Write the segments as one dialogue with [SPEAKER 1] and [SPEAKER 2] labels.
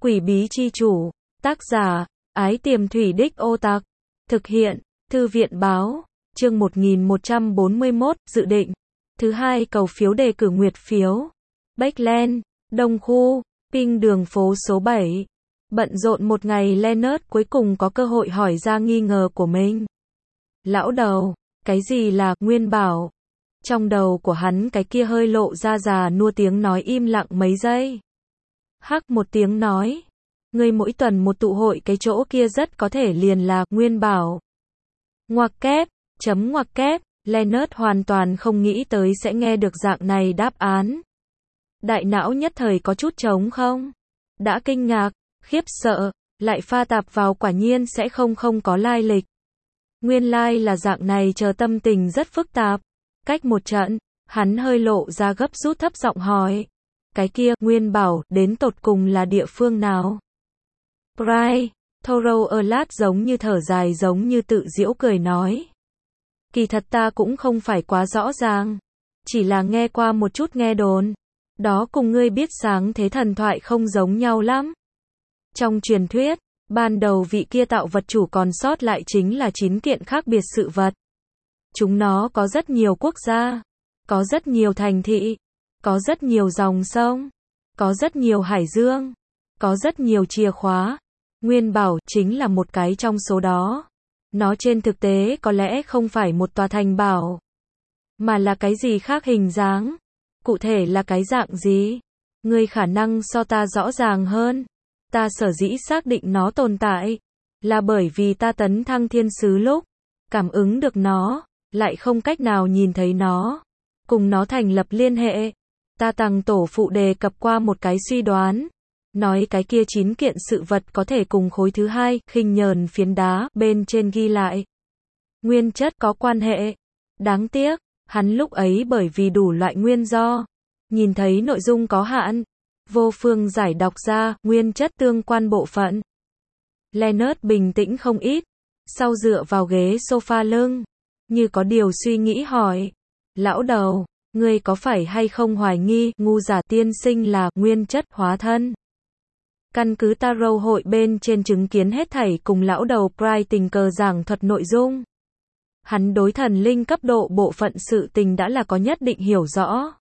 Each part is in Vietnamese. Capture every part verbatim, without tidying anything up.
[SPEAKER 1] Quỷ bí chi chủ, tác giả, Ái Tiềm Thủy Đích Ô Tặc, thực hiện, Thư viện báo, chương một nghìn một trăm bốn mươi mốt, dự định. Thứ hai cầu phiếu đề cử nguyệt phiếu. Backland, Đông Khu, Ping đường phố số bảy. Bận rộn một ngày Leonard cuối cùng có cơ hội hỏi ra nghi ngờ của mình. Lão đầu, cái gì là Nguyên Bảo? Trong đầu của hắn cái kia hơi lộ ra già nua tiếng nói im lặng mấy giây. Hắc một tiếng nói. Ngươi mỗi tuần một tụ hội cái chỗ kia rất có thể liền là Nguyên Bảo. Ngoặc kép, chấm ngoặc kép, Leonard hoàn toàn không nghĩ tới sẽ nghe được dạng này đáp án. Đại não nhất thời có chút trống không? Đã kinh ngạc, khiếp sợ, lại pha tạp vào quả nhiên sẽ không không có lai lịch. Nguyên lai là dạng này, chờ tâm tình rất phức tạp. Cách một trận, hắn hơi lộ ra gấp rút thấp giọng hỏi. Cái kia, Nguyên Bảo, đến tột cùng là địa phương nào? Bry, Thorough Erlat giống như thở dài giống như tự giễu cười nói. Kỳ thật ta cũng không phải quá rõ ràng. Chỉ là nghe qua một chút nghe đồn. Đó cùng ngươi biết sáng thế thần thoại không giống nhau lắm. Trong truyền thuyết, ban đầu vị kia tạo vật chủ còn sót lại chính là chín kiện khác biệt sự vật. Chúng nó có rất nhiều quốc gia, có rất nhiều thành thị, có rất nhiều dòng sông, có rất nhiều hải dương, có rất nhiều chìa khóa. Nguyên Bảo chính là một cái trong số đó. Nó trên thực tế có lẽ không phải một tòa thành bảo, mà là cái gì khác hình dáng. Cụ thể là cái dạng gì? Ngươi khả năng so ta rõ ràng hơn. Ta sở dĩ xác định nó tồn tại, là bởi vì ta tấn thăng thiên sứ lúc, cảm ứng được nó, lại không cách nào nhìn thấy nó, cùng nó thành lập liên hệ. Ta Tằng tổ phụ đề cập qua một cái suy đoán, nói cái kia chín kiện sự vật có thể cùng khối thứ hai, khinh nhờn phiến đá, bên trên ghi lại. Nguyên chất có quan hệ. Đáng tiếc, hắn lúc ấy bởi vì đủ loại nguyên do, nhìn thấy nội dung có hạn, vô phương giải đọc ra, nguyên chất tương quan bộ phận. Leonard bình tĩnh không ít, sau dựa vào ghế sofa lưng, như có điều suy nghĩ hỏi. Lão đầu, ngươi có phải hay không hoài nghi, ngu giả tiên sinh là, nguyên chất hóa thân? Căn cứ Tarot hội bên trên chứng kiến hết thảy cùng lão đầu Bry tình cờ giảng thuật nội dung. Hắn đối thần linh cấp độ bộ phận sự tình đã là có nhất định hiểu rõ.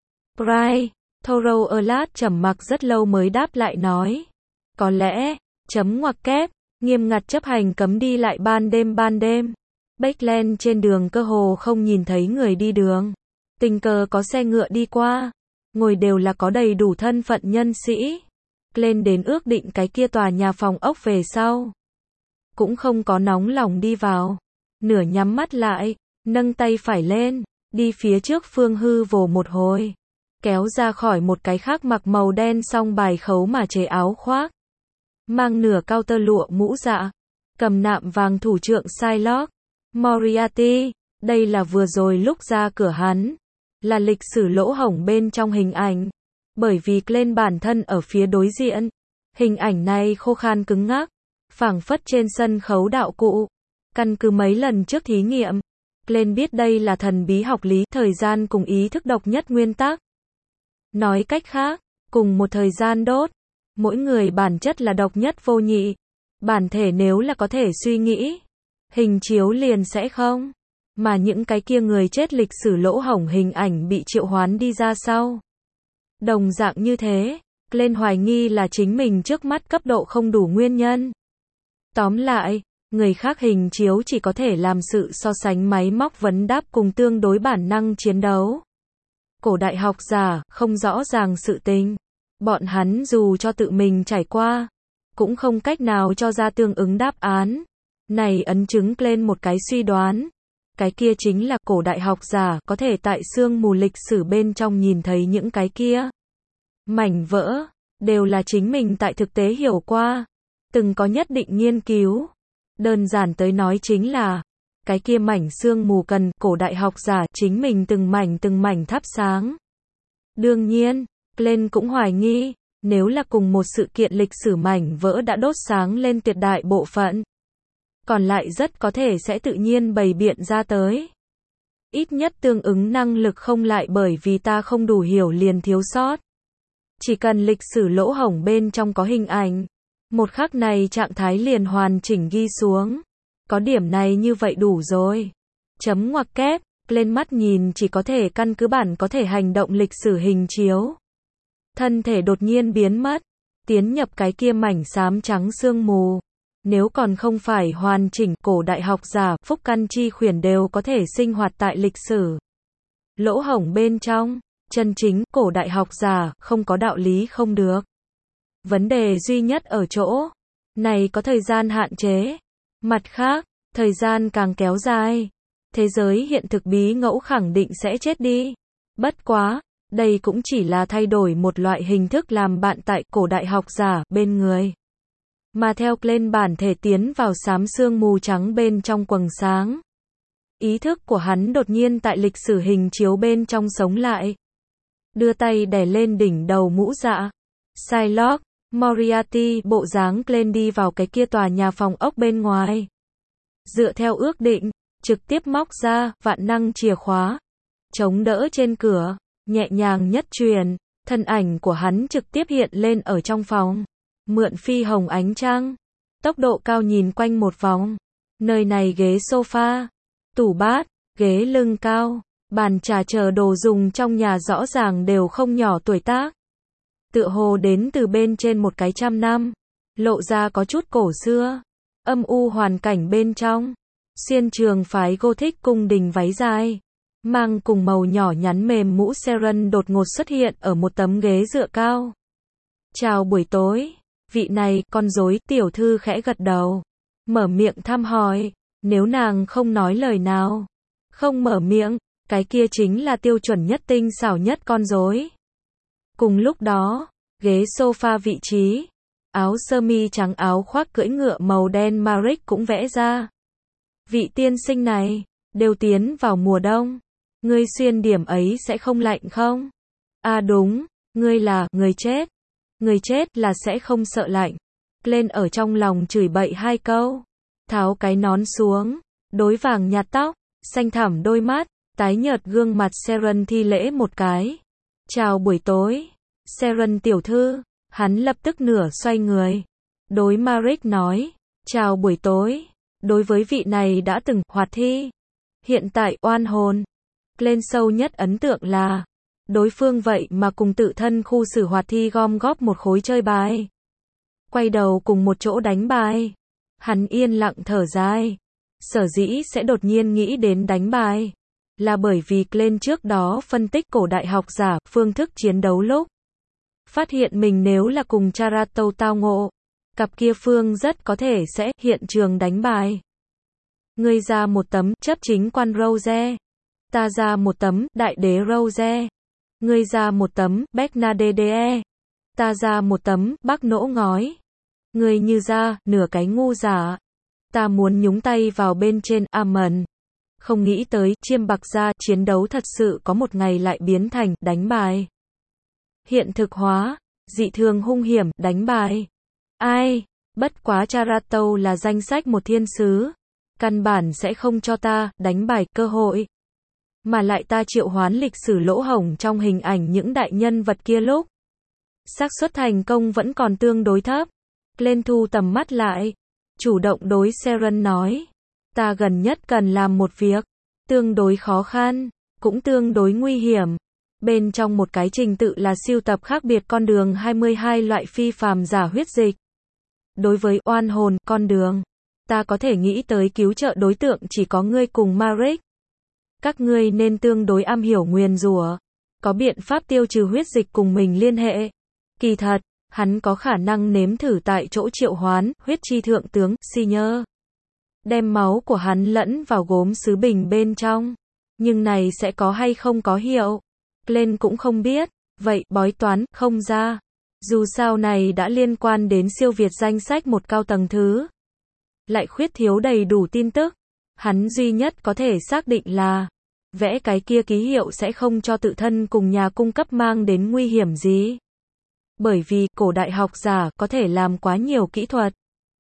[SPEAKER 1] Bry, Thorough Erlat trầm mặc rất lâu mới đáp lại nói. Có lẽ, chấm ngoặc kép, nghiêm ngặt chấp hành cấm đi lại ban đêm ban đêm. Backland trên đường cơ hồ không nhìn thấy người đi đường. Tình cờ có xe ngựa đi qua. Ngồi đều là có đầy đủ thân phận nhân sĩ. Lên đến ước định cái kia tòa nhà phòng ốc về sau. Cũng không có nóng lòng đi vào. Nửa nhắm mắt lại, nâng tay phải lên, đi phía trước phương hư vồ một hồi. Kéo ra khỏi một cái khác mặc màu đen song bài khấu mà chế áo khoác. Mang nửa cao tơ lụa mũ dạ. Cầm nạm vàng thủ trượng Psylocke. Moriarty, đây là vừa rồi lúc ra cửa hắn. Là lịch sử lỗ hổng bên trong hình ảnh. Bởi vì Glenn bản thân ở phía đối diện. Hình ảnh này khô khan cứng ngắc. Phảng phất trên sân khấu đạo cụ. Căn cứ mấy lần trước thí nghiệm. Glenn biết đây là thần bí học lý, thời gian cùng ý thức độc nhất nguyên tắc. Nói cách khác, cùng một thời gian đốt. Mỗi người bản chất là độc nhất vô nhị. Bản thể nếu là có thể suy nghĩ, hình chiếu liền sẽ không. Mà những cái kia người chết lịch sử lỗ hổng hình ảnh bị triệu hoán đi ra sau. Đồng dạng như thế, Glenn hoài nghi là chính mình trước mắt cấp độ không đủ nguyên nhân. Tóm lại, người khác hình chiếu chỉ có thể làm sự so sánh máy móc vấn đáp cùng tương đối bản năng chiến đấu. Cổ đại học giả, không rõ ràng sự tình. Bọn hắn dù cho tự mình trải qua, cũng không cách nào cho ra tương ứng đáp án. Này ấn chứng lên một cái suy đoán. Cái kia chính là cổ đại học giả có thể tại sương mù lịch sử bên trong nhìn thấy những cái kia. Mảnh vỡ, đều là chính mình tại thực tế hiểu qua. Từng có nhất định nghiên cứu. Đơn giản tới nói chính là, cái kia mảnh sương mù cần cổ đại học giả chính mình từng mảnh từng mảnh thắp sáng. Đương nhiên, Glenn cũng hoài nghi, nếu là cùng một sự kiện lịch sử mảnh vỡ đã đốt sáng lên tuyệt đại bộ phận, còn lại rất có thể sẽ tự nhiên bày biện ra tới. Ít nhất tương ứng năng lực không lại bởi vì ta không đủ hiểu liền thiếu sót. Chỉ cần lịch sử lỗ hổng bên trong có hình ảnh, một khắc này trạng thái liền hoàn chỉnh ghi xuống. Có điểm này như vậy đủ rồi. Chấm ngoặc kép, lên mắt nhìn chỉ có thể căn cứ bản có thể hành động lịch sử hình chiếu. Thân thể đột nhiên biến mất, tiến nhập cái kia mảnh xám trắng sương mù. Nếu còn không phải hoàn chỉnh, cổ đại học giả, Phúc Căn Chi Khuyển đều có thể sinh hoạt tại lịch sử lỗ hổng bên trong. Chân chính, cổ đại học giả, không có đạo lý không được. Vấn đề duy nhất ở chỗ này có thời gian hạn chế. Mặt khác, thời gian càng kéo dài, thế giới hiện thực bí ngẫu khẳng định sẽ chết đi. Bất quá, đây cũng chỉ là thay đổi một loại hình thức làm bạn tại cổ đại học giả bên người. Mà theo lên bản thể tiến vào xám sương mù trắng bên trong quầng sáng. Ý thức của hắn đột nhiên tại lịch sử hình chiếu bên trong sống lại. Đưa tay đè lên đỉnh đầu mũ dạ. Psylocke, Moriarty bộ dáng lên đi vào cái kia tòa nhà phòng ốc bên ngoài. Dựa theo ước định, trực tiếp móc ra vạn năng chìa khóa. Chống đỡ trên cửa, nhẹ nhàng nhất truyền, thân ảnh của hắn trực tiếp hiện lên ở trong phòng. Mượn phi hồng ánh trăng, tốc độ cao nhìn quanh một vòng. Nơi này ghế sofa, tủ bát, ghế lưng cao, bàn trà chờ đồ dùng trong nhà rõ ràng đều không nhỏ tuổi tác. Tựa hồ đến từ bên trên một cái trăm năm, lộ ra có chút cổ xưa, âm u hoàn cảnh bên trong. Xuyên trường phái Gothic cung đình váy dài, mang cùng màu nhỏ nhắn mềm mũ Seren đột ngột xuất hiện ở một tấm ghế dựa cao. Chào buổi tối, vị này, con rối, tiểu thư khẽ gật đầu. Mở miệng thăm hỏi, nếu nàng không nói lời nào, không mở miệng, cái kia chính là tiêu chuẩn nhất tinh xảo nhất con rối. Cùng lúc đó, ghế sofa vị trí, áo sơ mi trắng áo khoác cưỡi ngựa màu đen Maric cũng vẽ ra. Vị tiên sinh này, đều tiến vào mùa đông. Ngươi xuyên điểm ấy sẽ không lạnh không? À đúng, ngươi là người chết. Người chết là sẽ không sợ lạnh. Lên ở trong lòng chửi bậy hai câu. Tháo cái nón xuống, đối vàng nhạt tóc, xanh thẳm đôi mắt, tái nhợt gương mặt Seren thi lễ một cái. Chào buổi tối, Seren tiểu thư. Hắn lập tức nửa xoay người. Đối Maric nói, chào buổi tối. Đối với vị này đã từng hoạt thi, hiện tại oan hồn. Lên sâu nhất ấn tượng là, đối phương vậy mà cùng tự thân khu xử hoạt thi gom góp một khối chơi bài. Quay đầu cùng một chỗ đánh bài. Hắn yên lặng thở dài. Sở dĩ sẽ đột nhiên nghĩ đến đánh bài, là bởi vì lên trước đó phân tích cổ đại học giả, phương thức chiến đấu lúc. Phát hiện mình nếu là cùng Charato tao ngộ, cặp kia phương rất có thể sẽ hiện trường đánh bài. Ngươi ra một tấm chấp chính quan Rose, ta ra một tấm đại đế Rose. Ngươi ra một tấm Bernadette, ta ra một tấm Bắc Nỗ ngói. Ngươi như ra nửa cái ngu giả, ta muốn nhúng tay vào bên trên Amen. Không nghĩ tới chiêm bạc ra chiến đấu thật sự có một ngày lại biến thành đánh bài. Hiện thực hóa, dị thường hung hiểm, đánh bài. Ai, bất quá Charato là danh sách một thiên sứ, căn bản sẽ không cho ta đánh bài cơ hội. Mà lại ta triệu hoán lịch sử lỗ hổng trong hình ảnh những đại nhân vật kia lúc. Xác suất thành công vẫn còn tương đối thấp. Lên thu tầm mắt lại, chủ động đối Seren nói, ta gần nhất cần làm một việc, tương đối khó khăn, cũng tương đối nguy hiểm. Bên trong một cái trình tự là siêu tập khác biệt con đường hai mươi hai loại phi phàm giả huyết dịch. Đối với oan hồn con đường, ta có thể nghĩ tới cứu trợ đối tượng chỉ có ngươi cùng Maric. Các ngươi nên tương đối am hiểu nguyền rủa, có biện pháp tiêu trừ huyết dịch cùng mình liên hệ. Kỳ thật, hắn có khả năng nếm thử tại chỗ triệu hoán huyết chi thượng tướng si nhơ, đem máu của hắn lẫn vào gốm sứ bình bên trong. Nhưng này sẽ có hay không có hiệu, lên cũng không biết. Vậy bói toán không ra. Dù sao này đã liên quan đến siêu việt danh sách một cao tầng thứ, lại khuyết thiếu đầy đủ tin tức. Hắn duy nhất có thể xác định là vẽ cái kia ký hiệu sẽ không cho tự thân cùng nhà cung cấp mang đến nguy hiểm gì. Bởi vì cổ đại học giả có thể làm quá nhiều kỹ thuật.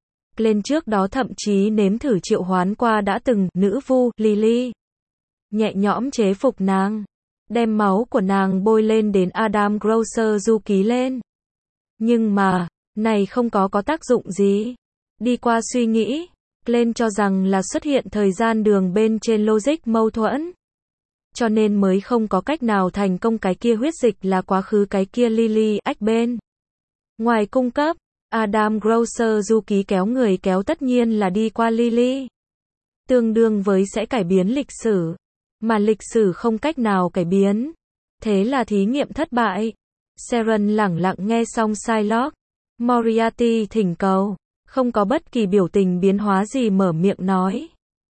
[SPEAKER 1] Lên trước đó thậm chí nếm thử triệu hoán qua đã từng nữ vu Lily, nhẹ nhõm chế phục nàng. đem máu của nàng bôi lên đến Adam Grocer du ký lên. Nhưng mà, này không có có tác dụng gì. Đi qua suy nghĩ, Glenn cho rằng là xuất hiện thời gian đường bên trên logic mâu thuẫn. Cho nên mới không có cách nào thành công cái kia huyết dịch là quá khứ cái kia Lily ách bên. Ngoài cung cấp, Adam Grocer du ký kéo người kéo tất nhiên là đi qua Lily. Tương đương với sẽ cải biến lịch sử. Mà lịch sử không cách nào cải biến. Thế là thí nghiệm thất bại. Sharon lẳng lặng nghe xong Shylock. Moriarty thỉnh cầu. Không có bất kỳ biểu tình biến hóa gì mở miệng nói.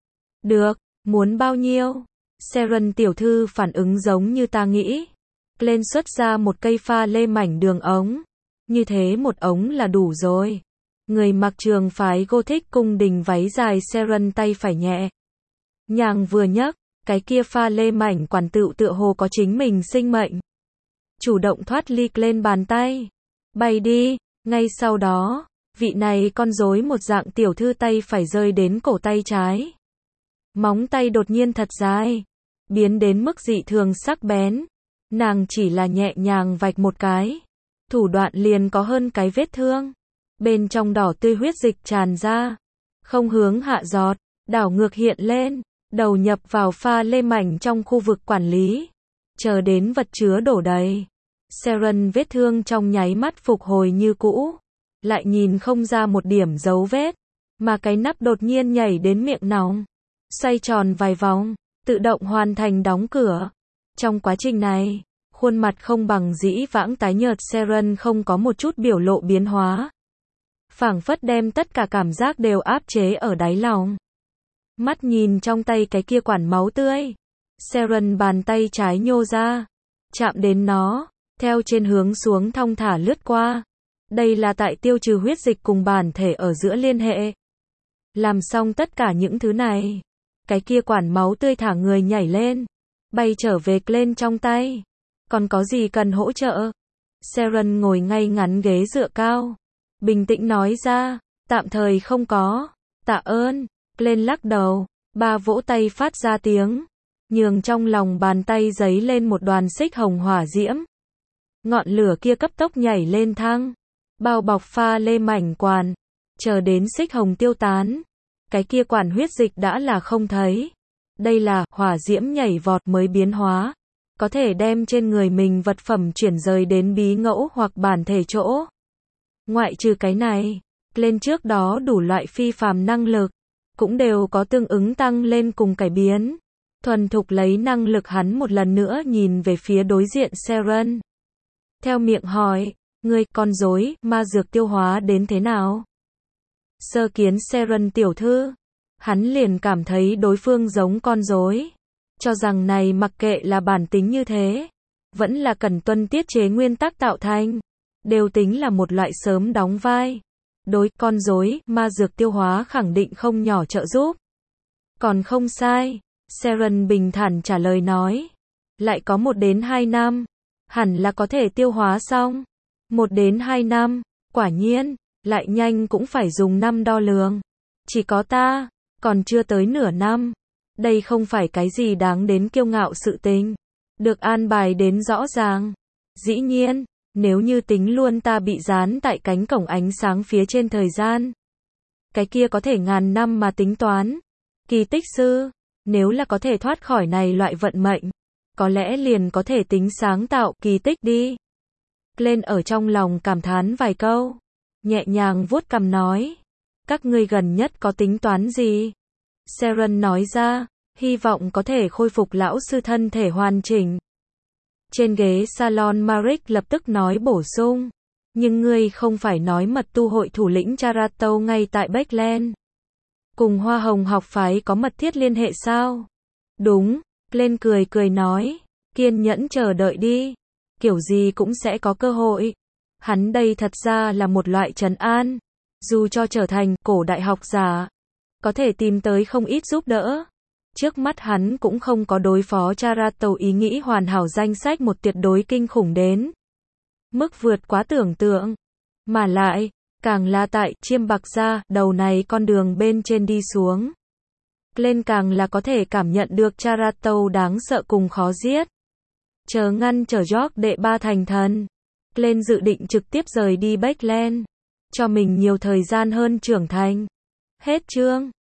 [SPEAKER 1] Được, muốn bao nhiêu? Sharon tiểu thư phản ứng giống như ta nghĩ. Glenn xuất ra một cây pha lê mảnh đường ống. Như thế một ống là đủ rồi. Người mặc trường phái Gothic cung đình váy dài Sharon tay phải nhẹ. Nhàng vừa nhấc, cái kia pha lê mảnh quản tựu tựa hồ có chính mình sinh mệnh. Chủ động thoát ly lên bàn tay. Bay đi, ngay sau đó, vị này con rối một dạng tiểu thư tay phải rơi đến cổ tay trái. Móng tay đột nhiên thật dài, biến đến mức dị thường sắc bén. Nàng chỉ là nhẹ nhàng vạch một cái. Thủ đoạn liền có hơn cái vết thương. Bên trong đỏ tươi huyết dịch tràn ra. Không hướng hạ giọt, đảo ngược hiện lên. Đầu nhập vào pha lê mảnh trong khu vực quản lý. Chờ đến vật chứa đổ đầy. Sharon vết thương trong nháy mắt phục hồi như cũ. Lại nhìn không ra một điểm dấu vết. Mà cái nắp đột nhiên nhảy đến miệng nòng. Xoay tròn vài vòng. Tự động hoàn thành đóng cửa. Trong quá trình này, khuôn mặt không bằng dĩ vãng tái nhợt Sharon không có một chút biểu lộ biến hóa. Phảng phất đem tất cả cảm giác đều áp chế ở đáy lòng. Mắt nhìn trong tay cái kia quản máu tươi. Sharon bàn tay trái nhô ra. Chạm đến nó. Theo trên hướng xuống thong thả lướt qua. Đây là tại tiêu trừ huyết dịch cùng bản thể ở giữa liên hệ. Làm xong tất cả những thứ này. Cái kia quản máu tươi thả người nhảy lên. Bay trở về lên trong tay. Còn có gì cần hỗ trợ? Sharon ngồi ngay ngắn ghế dựa cao. Bình tĩnh nói ra. Tạm thời không có. Tạ ơn. Lên lắc đầu. Ba vỗ tay phát ra tiếng. Nhường trong lòng bàn tay giấy lên một đoàn xích hồng hỏa diễm. Ngọn lửa kia cấp tốc nhảy lên thang. Bao bọc pha lê mảnh quản. Chờ đến xích hồng tiêu tán. Cái kia quản huyết dịch đã là không thấy. Đây là hỏa diễm nhảy vọt mới biến hóa. Có thể đem trên người mình vật phẩm chuyển rời đến bí ngẫu hoặc bản thể chỗ. Ngoại trừ cái này, lên trước đó đủ loại phi phàm năng lực. Cũng đều có tương ứng tăng lên cùng cải biến. Thuần thục lấy năng lực hắn một lần nữa nhìn về phía đối diện Sharon. Theo miệng hỏi, ngươi con rối ma dược tiêu hóa đến thế nào? Sơ kiến Sharon tiểu thư, hắn liền cảm thấy đối phương giống con rối, cho rằng này mặc kệ là bản tính như thế, vẫn là cần tuân tiết chế nguyên tắc tạo thành, đều tính là một loại sớm đóng vai. Đối con rối ma dược tiêu hóa khẳng định không nhỏ trợ giúp. Còn không sai, Sharon bình thản trả lời nói, lại có một đến hai năm, hẳn là có thể tiêu hóa xong. Một đến hai năm, quả nhiên, lại nhanh cũng phải dùng năm đo lường. Chỉ có ta, còn chưa tới nửa năm. Đây không phải cái gì đáng đến kiêu ngạo sự tình. Được an bài đến rõ ràng. Dĩ nhiên, nếu như tính luôn ta bị dán tại cánh cổng ánh sáng phía trên thời gian. Cái kia có thể ngàn năm mà tính toán. Kỳ tích sư, nếu là có thể thoát khỏi này loại vận mệnh, có lẽ liền có thể tính sáng tạo kỳ tích đi. Lên ở trong lòng cảm thán vài câu. Nhẹ nhàng vuốt cằm nói. Các ngươi gần nhất có tính toán gì? Sharon nói ra, hy vọng có thể khôi phục lão sư thân thể hoàn chỉnh. Trên ghế salon Maric lập tức nói bổ sung. Nhưng ngươi không phải nói mật tu hội thủ lĩnh Charato ngay tại Beckland. Cùng Hoa Hồng học phái có mật thiết liên hệ sao? Đúng, lên cười cười nói. Kiên nhẫn chờ đợi đi. Kiểu gì cũng sẽ có cơ hội. Hắn đây thật ra là một loại trấn an. Dù cho trở thành cổ đại học giả, có thể tìm tới không ít giúp đỡ. Trước mắt hắn cũng không có đối phó Charato ý nghĩ hoàn hảo danh sách một tuyệt đối kinh khủng đến. Mức vượt quá tưởng tượng. Mà lại, càng là tại chiêm bạc ra đầu này con đường bên trên đi xuống. Lên càng là có thể cảm nhận được Charato đáng sợ cùng khó giết. chờ ngăn trở George đệ ba thành thần. Lên dự định trực tiếp rời đi Beckland, cho mình nhiều thời gian hơn trưởng thành. Hết chương.